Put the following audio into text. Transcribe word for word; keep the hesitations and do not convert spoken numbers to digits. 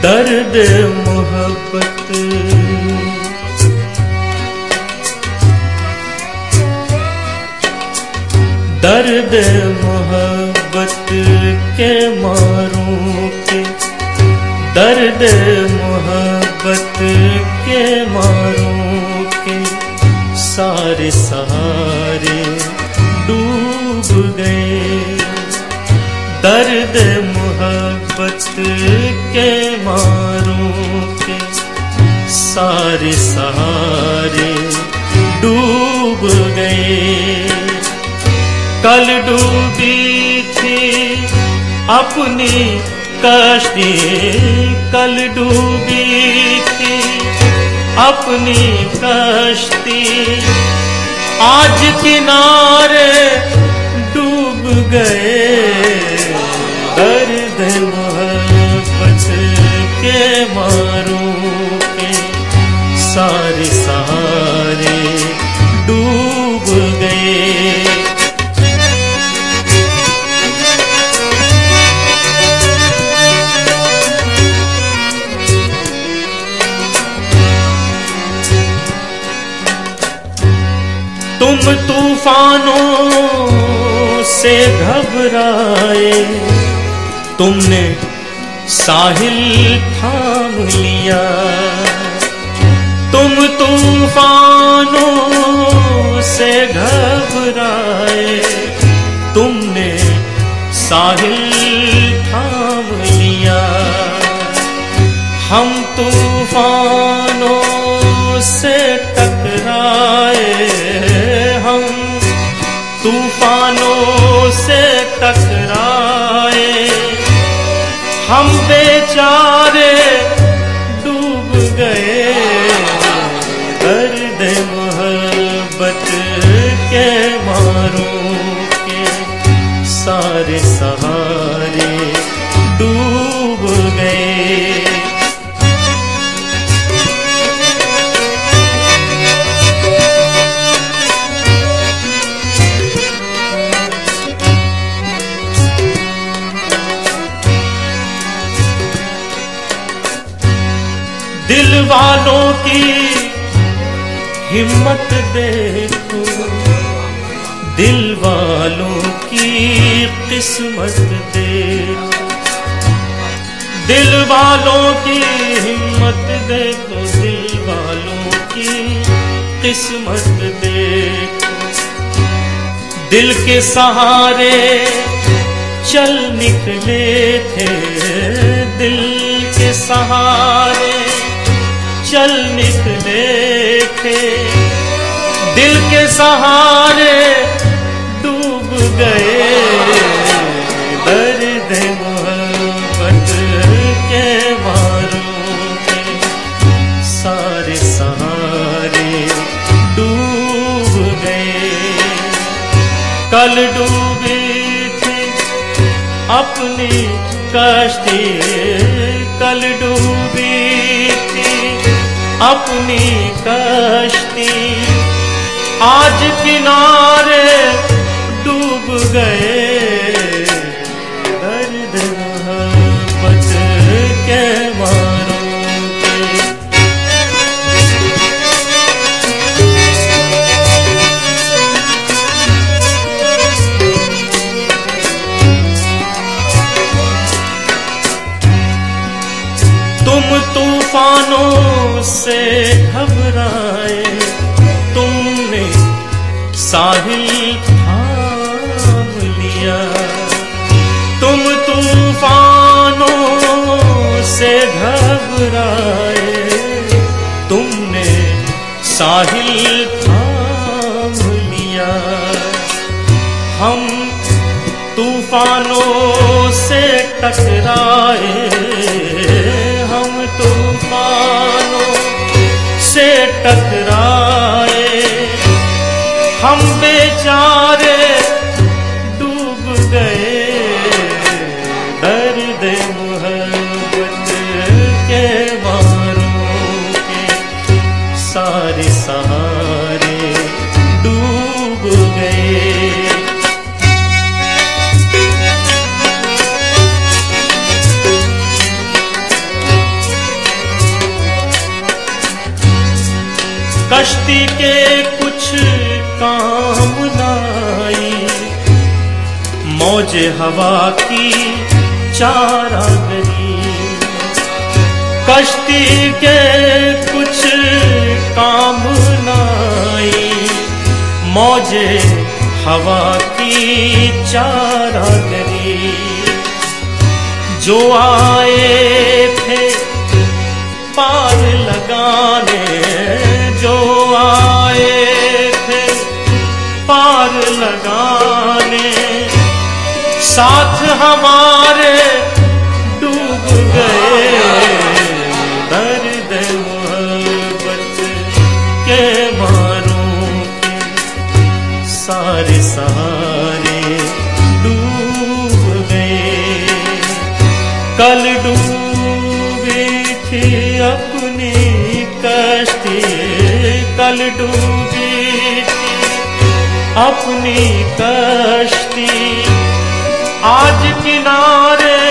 दर्द मोहब्बत दर्द मोहब्बत के मारूं के दर्द मोहब्बत के मारूं के सारे सहारे डूब गए। दर्द मोहब्बत के मारूं के सारे सहारे डूब गए। कल डूबी थी अपनी कश्ती कल डूबी थी अपनी कश्ती आज किनारे डूब गए। दर्द मोहब्बत के मारूं के सारे सहारे डूब गए। तुम तूफानों से घबराए तुमने साहिल थाम लिया। तुम तूफानों से घबराए तुमने साहिल थाम लिया। हम तूफानों से टकराए हम तूफानों से टकराए हम बेचारे डूब गए। दर्द मोहब्बत के मारूं के सारे सहारे डूब गए। दिल वालों की हिम्मत देखो दिल वालों की किस्मत देखो। दिल वालों की हिम्मत देखो दिल वालों की किस्मत देखो। दिल के सहारे चल निकले थे दिल के सहारे चल निकले थे। दिल के सहारे डूब गए। दर्द मोहब्बत के मारूं के सारे सहारे डूब गए। कल डूबी थी अपनी कश्ती कल डूबी थी अपनी कश्ती आज किनारे डूब गए। दर्द मोहब्बत के मारूं के तुम तूफानों से घबराए तुमने साहिल थाम लिया। तुम तूफानों से घबराए तुमने साहिल थाम लिया। हम तूफानों से टकराए हम तूफानों से टकराए हम बेचारे डूब गए। दर्द मोहब्बत के मारूं के सारे सहारे डूब गए। कश्ती के कुछ काम नाई, मौजे हवा की चारागरी। कश्ती के कुछ काम नाई, मौजे हवा की चारागरी। जो आए थे पार लगाने, जो आए थे पार लगाने, साथ हमारे डूब गए। दर्द मोहब्बत के मारों के सारे सहारे डूब गए। कल डूबी थी अपनी कश्ती, कल डूबी थी अपनी कश्ती, आज किनारे